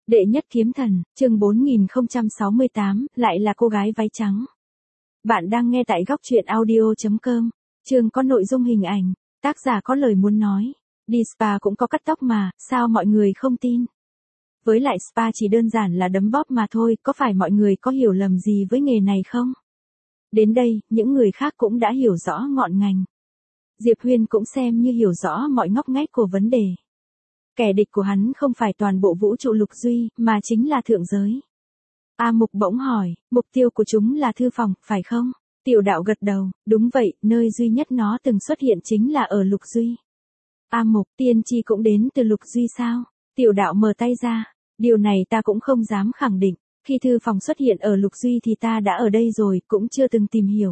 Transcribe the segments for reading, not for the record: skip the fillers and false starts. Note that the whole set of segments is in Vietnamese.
Đệ nhất kiếm thần, chương 4068, lại là cô gái váy trắng. Bạn đang nghe tại góc truyện audio.com. Chương có nội dung hình ảnh, tác giả có lời muốn nói. Đi spa cũng có cắt tóc mà, sao mọi người không tin? Với lại spa chỉ đơn giản là đấm bóp mà thôi, có phải mọi người có hiểu lầm gì với nghề này không? Đến đây, những người khác cũng đã hiểu rõ ngọn ngành. Diệp Huyên cũng xem như hiểu rõ mọi ngóc ngách của vấn đề. Kẻ địch của hắn không phải toàn bộ vũ trụ Lục Duy, mà chính là thượng giới. A Mục bỗng hỏi, mục tiêu của chúng là thư phòng, phải không? Tiểu đạo gật đầu, đúng vậy, nơi duy nhất nó từng xuất hiện chính là ở Lục Duy. A Mục, tiên tri cũng đến từ Lục Duy sao? Tiểu đạo mở tay ra, điều này ta cũng không dám khẳng định, khi thư phòng xuất hiện ở Lục Duy thì ta đã ở đây rồi, cũng chưa từng tìm hiểu.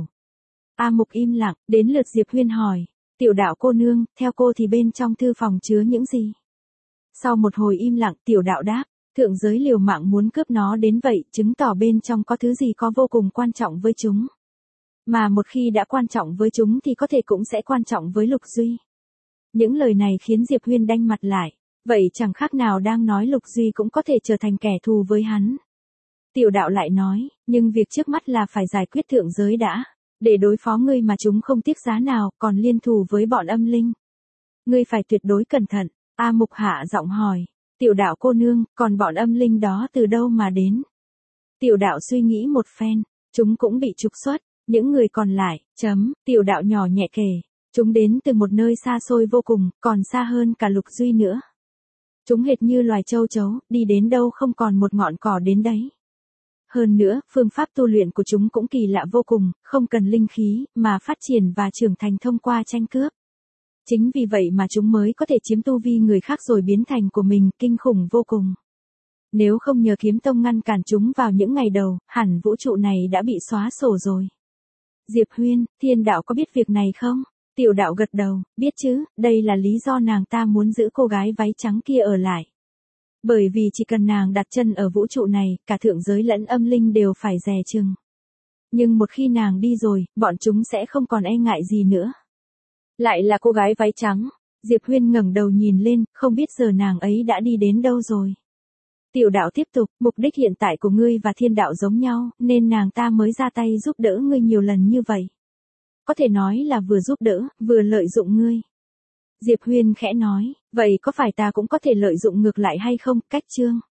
A Mục im lặng, đến lượt Diệp Huyên hỏi, tiểu đạo cô nương, theo cô thì bên trong thư phòng chứa những gì? Sau một hồi im lặng, tiểu đạo đáp, thượng giới liều mạng muốn cướp nó đến vậy, chứng tỏ bên trong có thứ gì có vô cùng quan trọng với chúng. Mà một khi đã quan trọng với chúng thì có thể cũng sẽ quan trọng với Lục Duy. Những lời này khiến Diệp Huyên đanh mặt lại, vậy chẳng khác nào đang nói Lục Duy cũng có thể trở thành kẻ thù với hắn. Tiểu đạo lại nói, nhưng việc trước mắt là phải giải quyết thượng giới đã, để đối phó ngươi mà chúng không tiếc giá nào, còn liên thù với bọn âm linh. Ngươi phải tuyệt đối cẩn thận. A Mục hạ giọng hỏi, tiểu đạo cô nương, còn bọn âm linh đó từ đâu mà đến? Tiểu đạo suy nghĩ một phen, chúng cũng bị trục xuất, những người còn lại, tiểu đạo nhỏ nhẹ kể, chúng đến từ một nơi xa xôi vô cùng, còn xa hơn cả Lục Duy nữa. Chúng hệt như loài châu chấu, đi đến đâu không còn một ngọn cỏ đến đấy. Hơn nữa, phương pháp tu luyện của chúng cũng kỳ lạ vô cùng, không cần linh khí, mà phát triển và trưởng thành thông qua tranh cướp. Chính vì vậy mà chúng mới có thể chiếm tu vi người khác rồi biến thành của mình, kinh khủng vô cùng. Nếu không nhờ kiếm tông ngăn cản chúng vào những ngày đầu, hẳn vũ trụ này đã bị xóa sổ rồi. Diệp Huyên, thiên đạo có biết việc này không? Tiểu đạo gật đầu, biết chứ, đây là lý do nàng ta muốn giữ cô gái váy trắng kia ở lại. Bởi vì chỉ cần nàng đặt chân ở vũ trụ này, cả thượng giới lẫn âm linh đều phải dè chừng. Nhưng một khi nàng đi rồi, bọn chúng sẽ không còn e ngại gì nữa. Lại là cô gái váy trắng. Diệp Huyên ngẩng đầu nhìn lên, không biết giờ nàng ấy đã đi đến đâu rồi. Tiểu đạo tiếp tục, mục đích hiện tại của ngươi và thiên đạo giống nhau, nên nàng ta mới ra tay giúp đỡ ngươi nhiều lần như vậy. Có thể nói là vừa giúp đỡ, vừa lợi dụng ngươi. Diệp Huyên khẽ nói, vậy có phải ta cũng có thể lợi dụng ngược lại hay không? Cách chương.